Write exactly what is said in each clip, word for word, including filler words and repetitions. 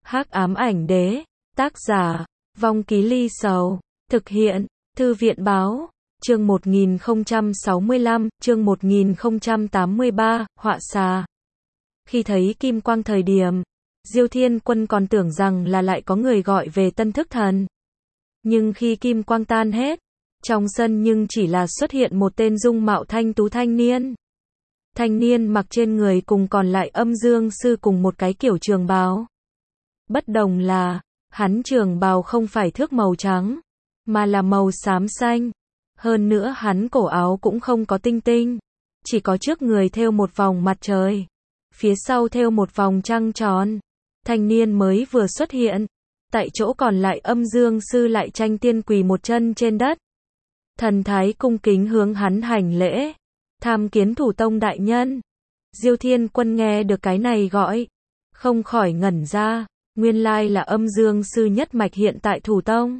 Hắc ám ảnh đế, tác giả, Vong Ký Ly Sầu, thực hiện, Thư viện báo, chương một nghìn không trăm sáu mươi lăm, chương một nghìn không trăm tám mươi ba, họa xà. Khi thấy kim quang thời điểm, Diêu Thiên Quân còn tưởng rằng là lại có người gọi về tân thức thần. Nhưng khi kim quang tan hết, trong sân nhưng chỉ là xuất hiện một tên dung mạo thanh tú thanh niên. Thanh niên mặc trên người cùng còn lại âm dương sư cùng một cái kiểu trường bào. Bất đồng là, hắn trường bào không phải thước màu trắng, mà là màu xám xanh. Hơn nữa hắn cổ áo cũng không có tinh tinh, chỉ có trước người thêu một vòng mặt trời, phía sau thêu một vòng trăng tròn. Thanh niên mới vừa xuất hiện, tại chỗ còn lại âm dương sư lại tranh tiên quỳ một chân trên đất. Thần thái cung kính hướng hắn hành lễ, tham kiến thủ tông đại nhân. Diêu Thiên Quân nghe được cái này gọi, không khỏi ngẩn ra, nguyên lai là âm dương sư nhất mạch hiện tại thủ tông.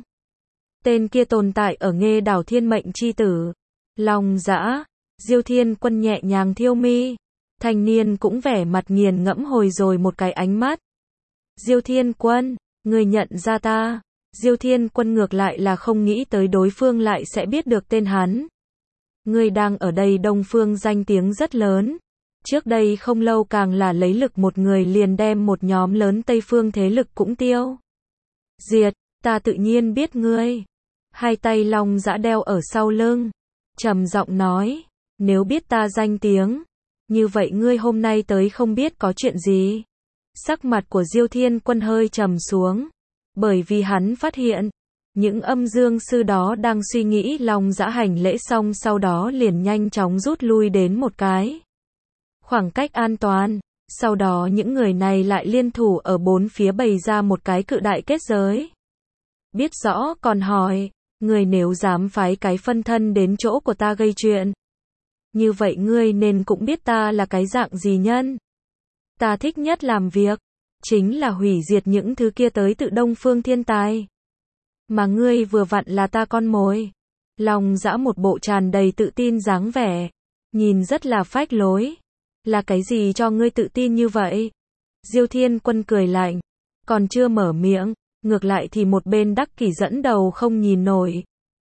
Tên kia tồn tại ở Nghê Đảo Thiên Mệnh chi tử. Lòng dã, Diêu Thiên Quân nhẹ nhàng thiêu mi, thanh niên cũng vẻ mặt nghiền ngẫm hồi rồi một cái ánh mắt. Diêu Thiên Quân, người nhận ra ta? Diêu Thiên Quân ngược lại là không nghĩ tới đối phương lại sẽ biết được tên hắn. Người đang ở đây Đông Phương danh tiếng rất lớn. Trước đây không lâu càng là lấy lực một người liền đem một nhóm lớn Tây Phương thế lực cũng tiêu diệt, ta tự nhiên biết ngươi. Hai tay Long Dã đeo ở sau lưng, trầm giọng nói, nếu biết ta danh tiếng, như vậy ngươi hôm nay tới không biết có chuyện gì. Sắc mặt của Diêu Thiên Quân hơi trầm xuống, bởi vì hắn phát hiện, những âm dương sư đó đang suy nghĩ Long Dã hành lễ xong sau đó liền nhanh chóng rút lui đến một cái khoảng cách an toàn. Sau đó những người này lại liên thủ ở bốn phía bày ra một cái cự đại kết giới. Biết rõ còn hỏi, người nếu dám phái cái phân thân đến chỗ của ta gây chuyện, như vậy ngươi nên cũng biết ta là cái dạng gì nhân. Ta thích nhất làm việc, chính là hủy diệt những thứ kia tới tự Đông Phương thiên tài. Mà ngươi vừa vặn là ta con mồi. Long Dã một bộ tràn đầy tự tin dáng vẻ, nhìn rất là phách lối. Là cái gì cho ngươi tự tin như vậy? Diêu Thiên Quân cười lạnh, còn chưa mở miệng, ngược lại thì một bên Đắc Kỷ dẫn đầu không nhìn nổi.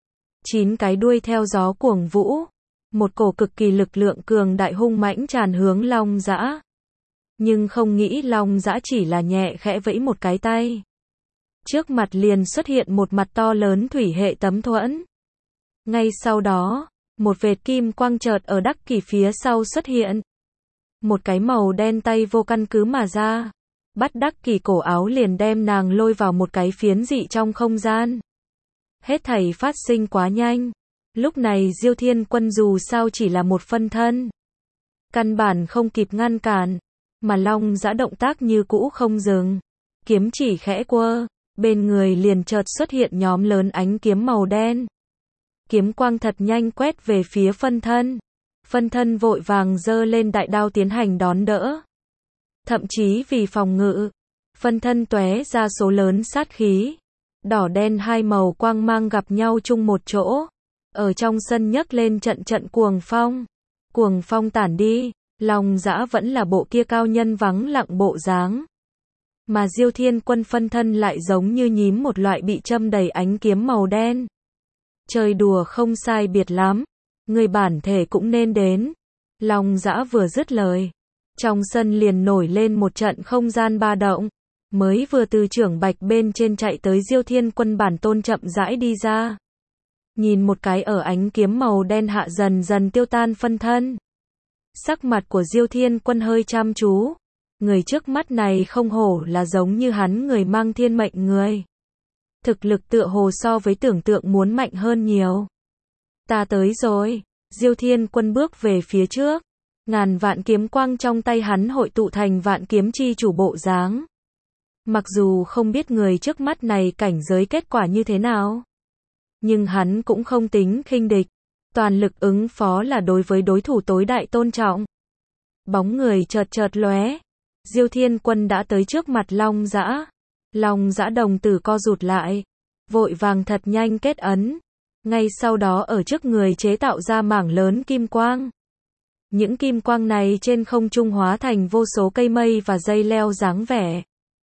Chín cái đuôi theo gió cuồng vũ, một cổ cực kỳ lực lượng cường đại hung mãnh tràn hướng Long Dã. Nhưng không nghĩ Long Dã chỉ là nhẹ khẽ vẫy một cái tay. Trước mặt liền xuất hiện một mặt to lớn thủy hệ tấm thuẫn. Ngay sau đó, một vệt kim quang chợt ở Đắc Kỷ phía sau xuất hiện. Một cái màu đen tay vô căn cứ mà ra, bắt Đắc Kỷ cổ áo liền đem nàng lôi vào một cái phiến dị trong không gian. Hết thảy phát sinh quá nhanh. Lúc này Diêu Thiên Quân dù sao chỉ là một phân thân, căn bản không kịp ngăn cản, mà Long Dã động tác như cũ không dừng, kiếm chỉ khẽ quơ, bên người liền chợt xuất hiện nhóm lớn ánh kiếm màu đen. Kiếm quang thật nhanh quét về phía phân thân. Phân thân vội vàng giơ lên đại đao tiến hành đón đỡ. Thậm chí vì phòng ngự, phân thân tóe ra số lớn sát khí. Đỏ đen hai màu quang mang gặp nhau chung một chỗ. Ở trong sân nhấc lên trận trận cuồng phong. Cuồng phong tản đi, Long Dã vẫn là bộ kia cao nhân vắng lặng bộ dáng. Mà Diêu Thiên Quân phân thân lại giống như nhím một loại bị châm đầy ánh kiếm màu đen. Chơi đùa không sai biệt lắm. Người bản thể cũng nên đến. Long Dã vừa dứt lời, trong sân liền nổi lên một trận không gian ba động. Mới vừa từ trưởng bạch bên trên chạy tới Diêu Thiên Quân bản tôn chậm rãi đi ra. Nhìn một cái ở ánh kiếm màu đen hạ dần dần tiêu tan phân thân. Sắc mặt của Diêu Thiên Quân hơi chăm chú. Người trước mắt này không hổ là giống như hắn người mang thiên mệnh người. Thực lực tựa hồ so với tưởng tượng muốn mạnh hơn nhiều. Ta tới rồi. Diêu Thiên Quân bước về phía trước. Ngàn vạn kiếm quang trong tay hắn hội tụ thành vạn kiếm chi chủ bộ dáng. Mặc dù không biết người trước mắt này cảnh giới kết quả như thế nào, nhưng hắn cũng không tính khinh địch. Toàn lực ứng phó là đối với đối thủ tối đại tôn trọng. Bóng người chợt chợt lóe. Diêu Thiên Quân đã tới trước mặt Long Dã. Long Dã đồng tử co rụt lại, vội vàng thật nhanh kết ấn. Ngay sau đó ở trước người chế tạo ra mảng lớn kim quang. Những kim quang này trên không trung hóa thành vô số cây mây và dây leo dáng vẻ.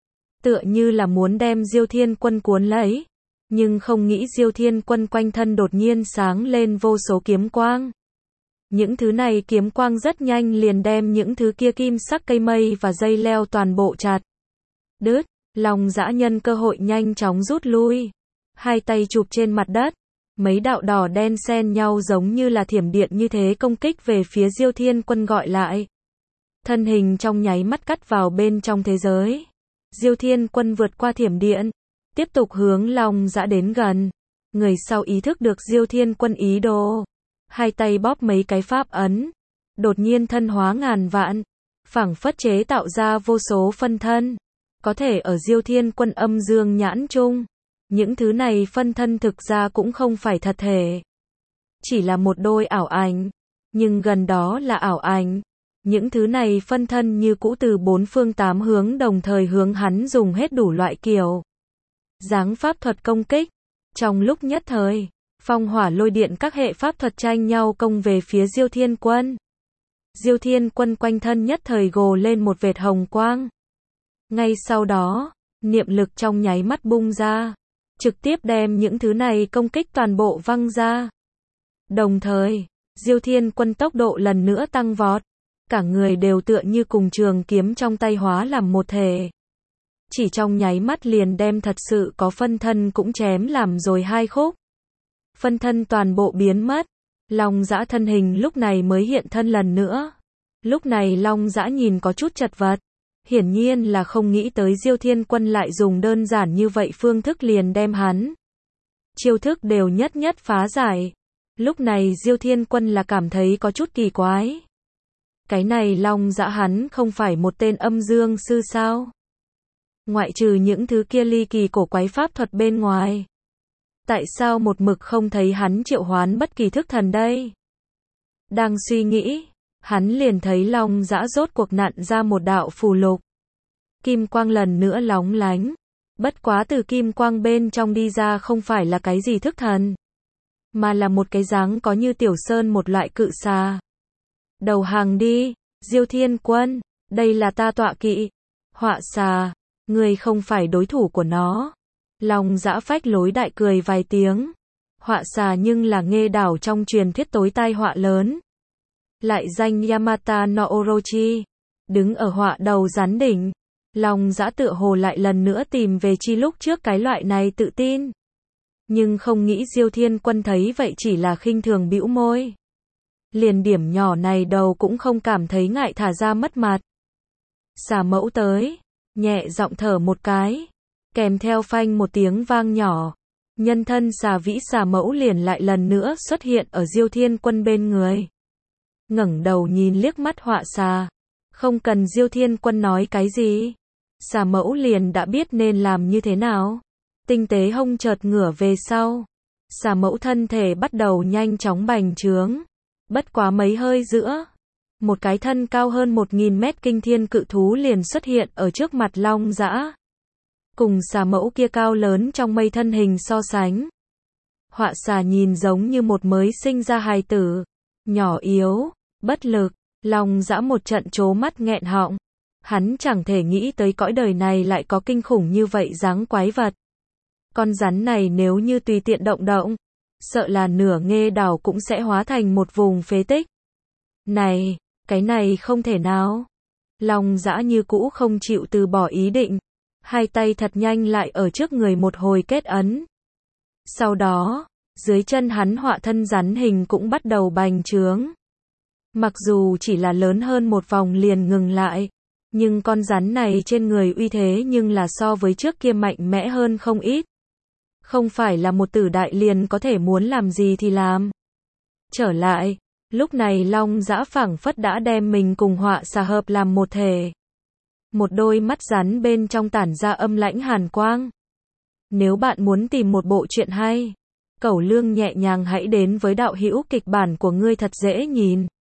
tựa như là muốn đem Diêu Thiên Quân cuốn lấy, nhưng không nghĩ Diêu Thiên Quân quanh thân đột nhiên sáng lên vô số kiếm quang. Những thứ này kiếm quang rất nhanh liền đem những thứ kia kim sắc cây mây và dây leo toàn bộ chặt đứt. Long Dã nhân cơ hội nhanh chóng rút lui, hai tay chụp trên mặt đất, mấy đạo đỏ đen xen nhau giống như là thiểm điện như thế công kích về phía Diêu Thiên Quân gọi lại. Thân hình trong nháy mắt cắt vào bên trong thế giới. Diêu Thiên Quân vượt qua thiểm điện, tiếp tục hướng Long Dã đến gần. Người sau ý thức được Diêu Thiên Quân ý đồ, hai tay bóp mấy cái pháp ấn, đột nhiên thân hóa ngàn vạn, phảng phất chế tạo ra vô số phân thân. Có thể ở Diêu Thiên Quân âm dương nhãn chung, những thứ này phân thân thực ra cũng không phải thật thể, chỉ là một đôi ảo ảnh, nhưng gần đó là ảo ảnh. Những thứ này phân thân như cũ từ bốn phương tám hướng đồng thời hướng hắn dùng hết đủ loại kiểu dáng pháp thuật công kích. Trong lúc nhất thời, phong hỏa lôi điện các hệ pháp thuật tranh nhau công về phía Diêu Thiên Quân. Diêu Thiên Quân quanh thân nhất thời gồ lên một vệt hồng quang. Ngay sau đó, niệm lực trong nháy mắt bung ra, trực tiếp đem những thứ này công kích toàn bộ văng ra. Đồng thời, Diêu Thiên Quân tốc độ lần nữa tăng vọt, cả người đều tựa như cùng trường kiếm trong tay hóa làm một thể. Chỉ trong nháy mắt liền đem thật sự có phân thân cũng chém làm rồi hai khúc. Phân thân toàn bộ biến mất, Long Dã thân hình lúc này mới hiện thân lần nữa. Lúc này Long Dã nhìn có chút chật vật, hiển nhiên là không nghĩ tới Diêu Thiên Quân lại dùng đơn giản như vậy phương thức liền đem hắn chiêu thức đều nhất nhất phá giải. Lúc này Diêu Thiên Quân là cảm thấy có chút kỳ quái. Cái này Long Dã hắn không phải một tên âm dương sư sao? Ngoại trừ những thứ kia ly kỳ cổ quái pháp thuật bên ngoài, tại sao một mực không thấy hắn triệu hoán bất kỳ thức thần đây? Đang suy nghĩ, hắn liền thấy Long Dã rốt cuộc nặn ra một đạo phù lục. Kim quang lần nữa lóng lánh, bất quá từ kim quang bên trong đi ra không phải là cái gì thức thần, mà là một cái dáng có như tiểu sơn một loại cự xà. Đầu hàng đi, Diêu Thiên Quân, đây là ta tọa kỵ, họa xà, ngươi không phải đối thủ của nó. Long Dã phách lối đại cười vài tiếng. Họa xà nhưng là nghê đảo trong truyền thuyết tối tai họa lớn, lại danh Yamata no Orochi, đứng ở họa đầu rắn đỉnh. Long Dã tựa hồ lại lần nữa tìm về chi lúc trước cái loại này tự tin. Nhưng không nghĩ Diêu Thiên Quân thấy vậy chỉ là khinh thường bĩu môi. Liền điểm nhỏ này đầu cũng không cảm thấy ngại thả ra mất mặt. Xà mẫu tới, nhẹ giọng thở một cái, kèm theo phanh một tiếng vang nhỏ. Nhân thân xà vĩ xà mẫu liền lại lần nữa xuất hiện ở Diêu Thiên Quân bên người. Ngẩng đầu nhìn liếc mắt họa xà, không cần Diêu Thiên Quân nói cái gì, xà mẫu liền đã biết nên làm như thế nào. Tinh tế hông chợt ngửa về sau, xà mẫu thân thể bắt đầu nhanh chóng bành trướng. Bất quá mấy hơi giữa, một cái thân cao hơn một nghìn mét kinh thiên cự thú liền xuất hiện ở trước mặt Long Dã. Cùng xà mẫu kia cao lớn trong mây thân hình so sánh, họa xà nhìn giống như một mới sinh ra hài tử, nhỏ yếu, bất lực. Long Dã một trận trố mắt nghẹn họng, hắn chẳng thể nghĩ tới cõi đời này lại có kinh khủng như vậy dáng quái vật. Con rắn này nếu như tùy tiện động động, sợ là nửa nghê đảo cũng sẽ hóa thành một vùng phế tích. Này, cái này không thể nào. Long Dã như cũ không chịu từ bỏ ý định, hai tay thật nhanh lại ở trước người một hồi kết ấn. Sau đó, dưới chân hắn họa thân rắn hình cũng bắt đầu bành trướng. Mặc dù chỉ là lớn hơn một vòng liền ngừng lại, nhưng con rắn này trên người uy thế nhưng là so với trước kia mạnh mẽ hơn không ít. Không phải là một tử đại liền có thể muốn làm gì thì làm. Trở lại, lúc này Long Dã phảng phất đã đem mình cùng họa xà hợp làm một thể. Một đôi mắt rắn bên trong tản ra âm lãnh hàn quang. Nếu bạn muốn tìm một bộ truyện hay, Cẩu Lương nhẹ nhàng hãy đến với đạo hữu kịch bản của ngươi thật dễ nhìn.